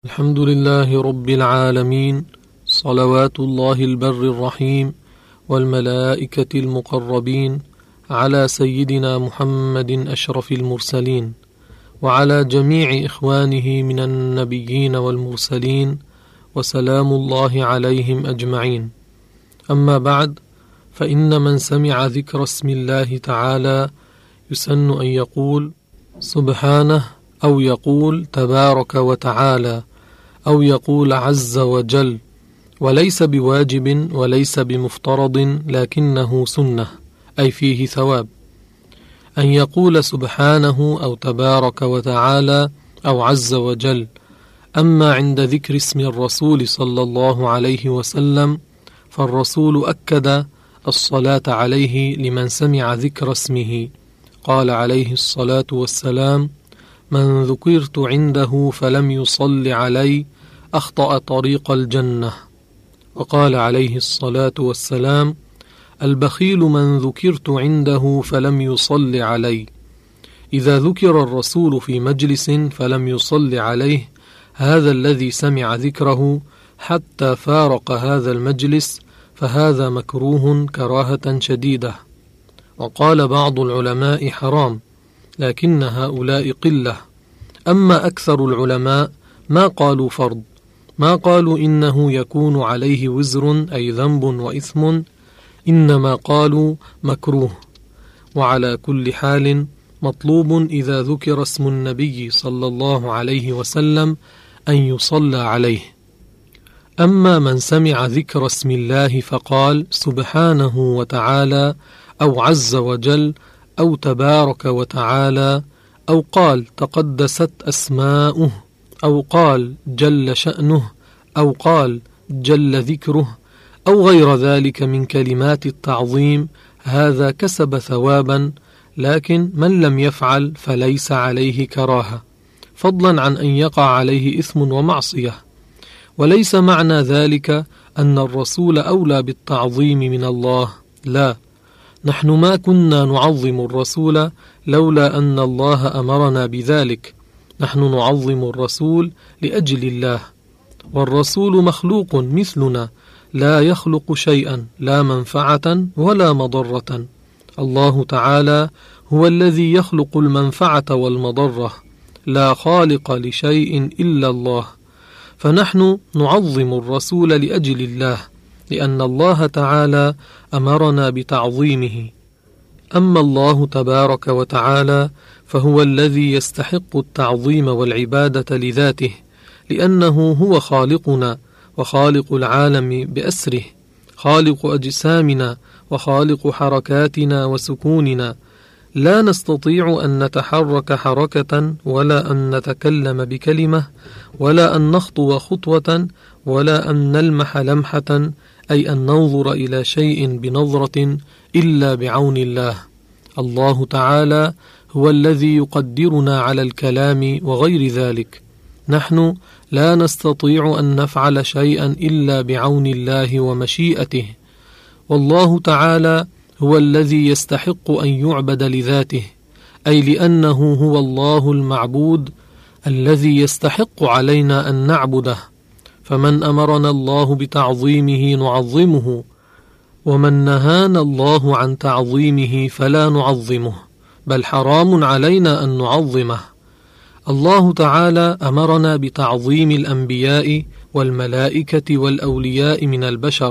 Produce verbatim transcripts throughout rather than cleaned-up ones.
الحمد لله رب العالمين، صلوات الله البر الرحيم والملائكة المقربين على سيدنا محمد أشرف المرسلين وعلى جميع إخوانه من النبيين والمرسلين، وسلام الله عليهم أجمعين. أما بعد، فإن من سمع ذكر اسم الله تعالى يسن أن يقول سبحانه، أو يقول تبارك وتعالى، أو يقول عز وجل، وليس بواجب وليس بمفترض، لكنه سنة، أي فيه ثواب. أن يقول سبحانه أو تبارك وتعالى أو عز وجل. أما عند ذكر اسم الرسول صلى الله عليه وسلم، فالرسول أكد الصلاة عليه لمن سمع ذكر اسمه. قال عليه الصلاة والسلام: من ذكرت عنده فلم يصل علي أخطأ طريق الجنة. وقال عليه الصلاة والسلام: البخيل من ذكرت عنده فلم يصل علي. إذا ذكر الرسول في مجلس فلم يصل عليه هذا الذي سمع ذكره حتى فارق هذا المجلس، فهذا مكروه كراهة شديدة. وقال بعض العلماء حرام، لكن هؤلاء قلة. أما أكثر العلماء ما قالوا فرض، ما قالوا إنه يكون عليه وزر أي ذنب وإثم، إنما قالوا مكروه. وعلى كل حال مطلوب إذا ذكر اسم النبي صلى الله عليه وسلم أن يصلى عليه. أما من سمع ذكر اسم الله فقال سبحانه وتعالى أو عز وجل أو تبارك وتعالى، أو قال تقدست أسماؤه، أو قال جل شأنه، أو قال جل ذكره، أو غير ذلك من كلمات التعظيم، هذا كسب ثوابا، لكن من لم يفعل فليس عليه كراهة، فضلا عن أن يقع عليه إثم ومعصية. وليس معنى ذلك أن الرسول أولى بالتعظيم من الله، لا، نحن ما كنا نعظم الرسول لولا أن الله أمرنا بذلك. نحن نعظم الرسول لأجل الله، والرسول مخلوق مثلنا، لا يخلق شيئا، لا منفعة ولا مضرة. الله تعالى هو الذي يخلق المنفعة والمضرة، لا خالق لشيء إلا الله. فنحن نعظم الرسول لأجل الله، لأن الله تعالى أمرنا بتعظيمه. أما الله تبارك وتعالى فهو الذي يستحق التعظيم والعبادة لذاته، لأنه هو خالقنا وخالق العالم بأسره، خالق أجسامنا وخالق حركاتنا وسكوننا. لا نستطيع أن نتحرك حركة، ولا أن نتكلم بكلمة، ولا أن نخطو خطوة، ولا أن نلمح لمحة، أي أن ننظر إلى شيء بنظرة، إلا بعون الله. الله تعالى هو الذي يقدرنا على الكلام وغير ذلك. نحن لا نستطيع أن نفعل شيئا إلا بعون الله ومشيئته. والله تعالى هو الذي يستحق أن يعبد لذاته، أي لأنه هو الله المعبود الذي يستحق علينا أن نعبده. فمن أمرنا الله بتعظيمه نعظمه، ومن نهانا الله عن تعظيمه فلا نعظمه، بل حرام علينا أن نعظمه. الله تعالى أمرنا بتعظيم الأنبياء والملائكة والأولياء من البشر،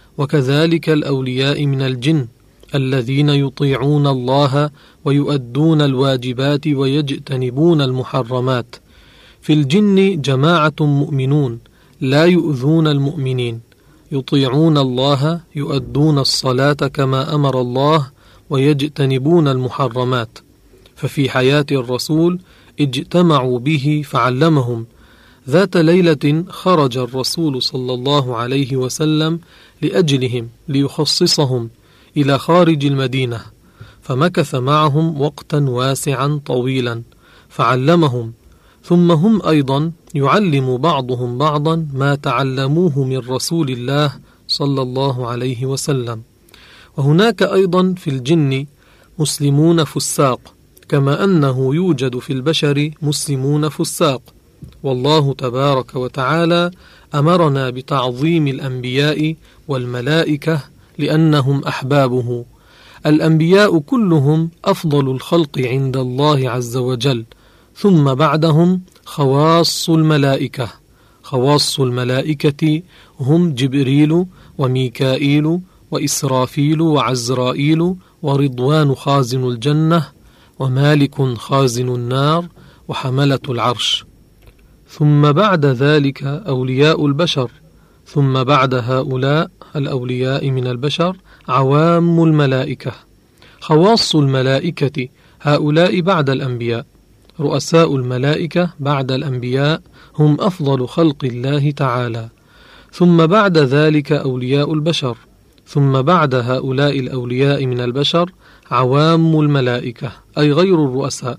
وكذلك الأولياء من الجن الذين يطيعون الله ويؤدون الواجبات ويجتنبون المحرمات. في الجن جماعة مؤمنون لا يؤذون المؤمنين، يطيعون الله، يؤدون الصلاة كما أمر الله، ويجتنبون المحرمات. ففي حياة الرسول اجتمعوا به فعلمهم. ذات ليلة خرج الرسول صلى الله عليه وسلم لأجلهم ليخصصهم إلى خارج المدينة، فمكث معهم وقتا واسعا طويلا فعلمهم، ثم هم أيضا يعلم بعضهم بعضا ما تعلموه من رسول الله صلى الله عليه وسلم. وهناك أيضا في الجن مسلمون فساق، كما أنه يوجد في البشر مسلمون فساق، والله تبارك وتعالى أمرنا بتعظيم الأنبياء والملائكة لأنهم أحبابه. الأنبياء كلهم أفضل الخلق عند الله عز وجل، ثم بعدهم خواص الملائكة. خواص الملائكة هم جبريل وميكائيل وإسرافيل وعزرائيل ورضوان خازن الجنة ومالك خازن النار وحملة العرش. ثم بعد ذلك أولياء البشر، ثم بعد هؤلاء الأولياء من البشر عوام الملائكة. خواص الملائكة هؤلاء بعد الأنبياء. رؤساء الملائكة بعد الأنبياء هم أفضل خلق الله تعالى. ثم بعد ذلك أولياء البشر، ثم بعد هؤلاء الأولياء من البشر عوام الملائكة أي غير الرؤساء.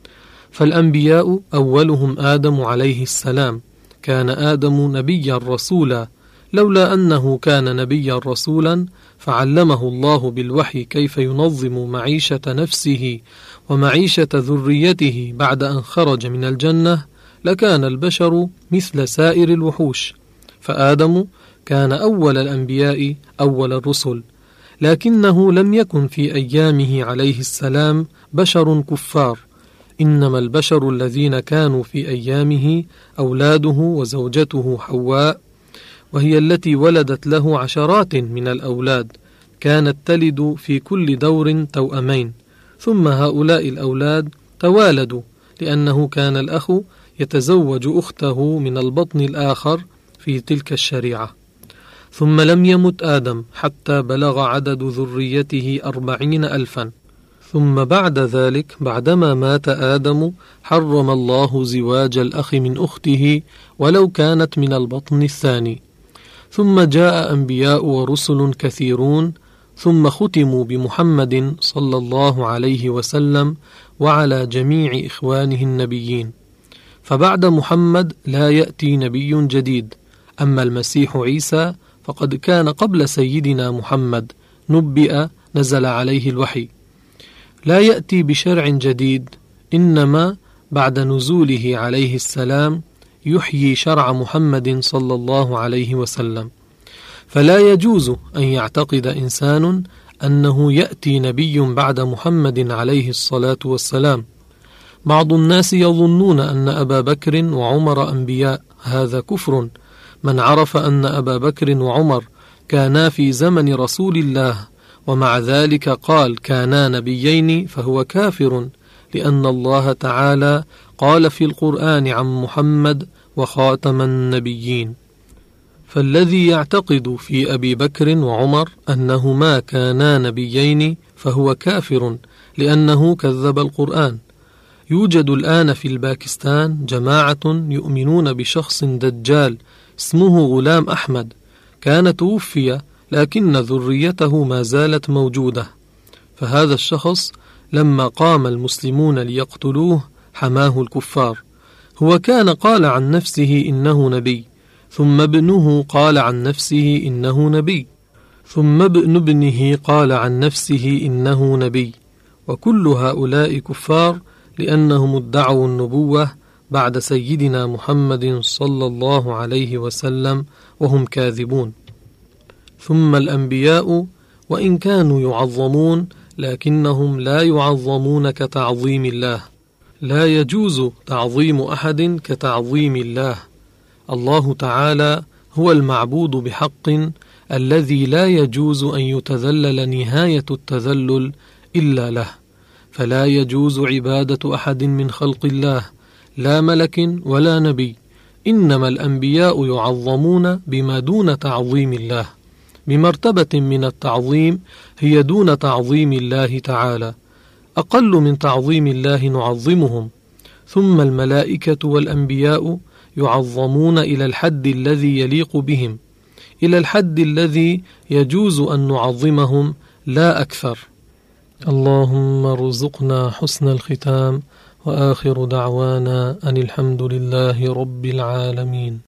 فالأنبياء أولهم آدم عليه السلام، كان آدم نبيا رسولا، لولا أنه كان نبيا رسولا فعلمه الله بالوحي كيف ينظم معيشة نفسه ومعيشة ذريته بعد أن خرج من الجنة لكان البشر مثل سائر الوحوش. فآدم كان أول الأنبياء أول الرسل، لكنه لم يكن في أيامه عليه السلام بشر كفار، إنما البشر الذين كانوا في أيامه أولاده وزوجته حواء، وهي التي ولدت له عشرات من الأولاد، كانت تلد في كل دور توأمين، ثم هؤلاء الأولاد توالدوا لأنه كان الأخ يتزوج أخته من البطن الآخر في تلك الشريعة. ثم لم يمت آدم حتى بلغ عدد ذريته أربعين ألفا. ثم بعد ذلك بعدما مات آدم حرم الله زواج الأخ من أخته ولو كانت من البطن الثاني. ثم جاء أنبياء ورسل كثيرون، ثم ختموا بمحمد صلى الله عليه وسلم وعلى جميع إخوانه النبيين. فبعد محمد لا يأتي نبي جديد. أما المسيح عيسى فقد كان قبل سيدنا محمد، نبئ، نزل عليه الوحي، لا يأتي بشرع جديد، إنما بعد نزوله عليه السلام يحيي شرع محمد صلى الله عليه وسلم. فلا يجوز أن يعتقد إنسان أنه يأتي نبي بعد محمد عليه الصلاة والسلام. بعض الناس يظنون أن أبا بكر وعمر أنبياء، هذا كفر. من عرف أن أبا بكر وعمر كانا في زمن رسول الله ومع ذلك قال كانا نبيين فهو كافر، لأن الله تعالى قال في القرآن عن محمد وخاتم النبيين. فالذي يعتقد في أبي بكر وعمر أنهما كانا نبيين فهو كافر، لأنه كذب القرآن. يوجد الآن في الباكستان جماعة يؤمنون بشخص دجال اسمه غلام أحمد، كان توفي لكن ذريته ما زالت موجودة. فهذا الشخص لما قام المسلمون ليقتلوه حماه الكفار. هو كان قال عن نفسه إنه نبي، ثم ابنه قال عن نفسه إنه نبي، ثم ابن ابنه قال عن نفسه إنه نبي، وكل هؤلاء كفار لأنهم ادعوا النبوة بعد سيدنا محمد صلى الله عليه وسلم وهم كاذبون. ثم الأنبياء وإن كانوا يعظمون لكنهم لا يعظمون كتعظيم الله. لا يجوز تعظيم أحد كتعظيم الله. الله تعالى هو المعبود بحق الذي لا يجوز أن يتذلل نهاية التذلل إلا له. فلا يجوز عبادة أحد من خلق الله، لا ملك ولا نبي. إنما الأنبياء يعظمون بما دون تعظيم الله، بمرتبة من التعظيم هي دون تعظيم الله تعالى، أقل من تعظيم الله نعظمهم. ثم الملائكة والأنبياء يعظمون إلى الحد الذي يليق بهم، إلى الحد الذي يجوز أن نعظمهم لا أكثر. اللهم ارزقنا حسن الختام، وآخر دعوانا أن الحمد لله رب العالمين.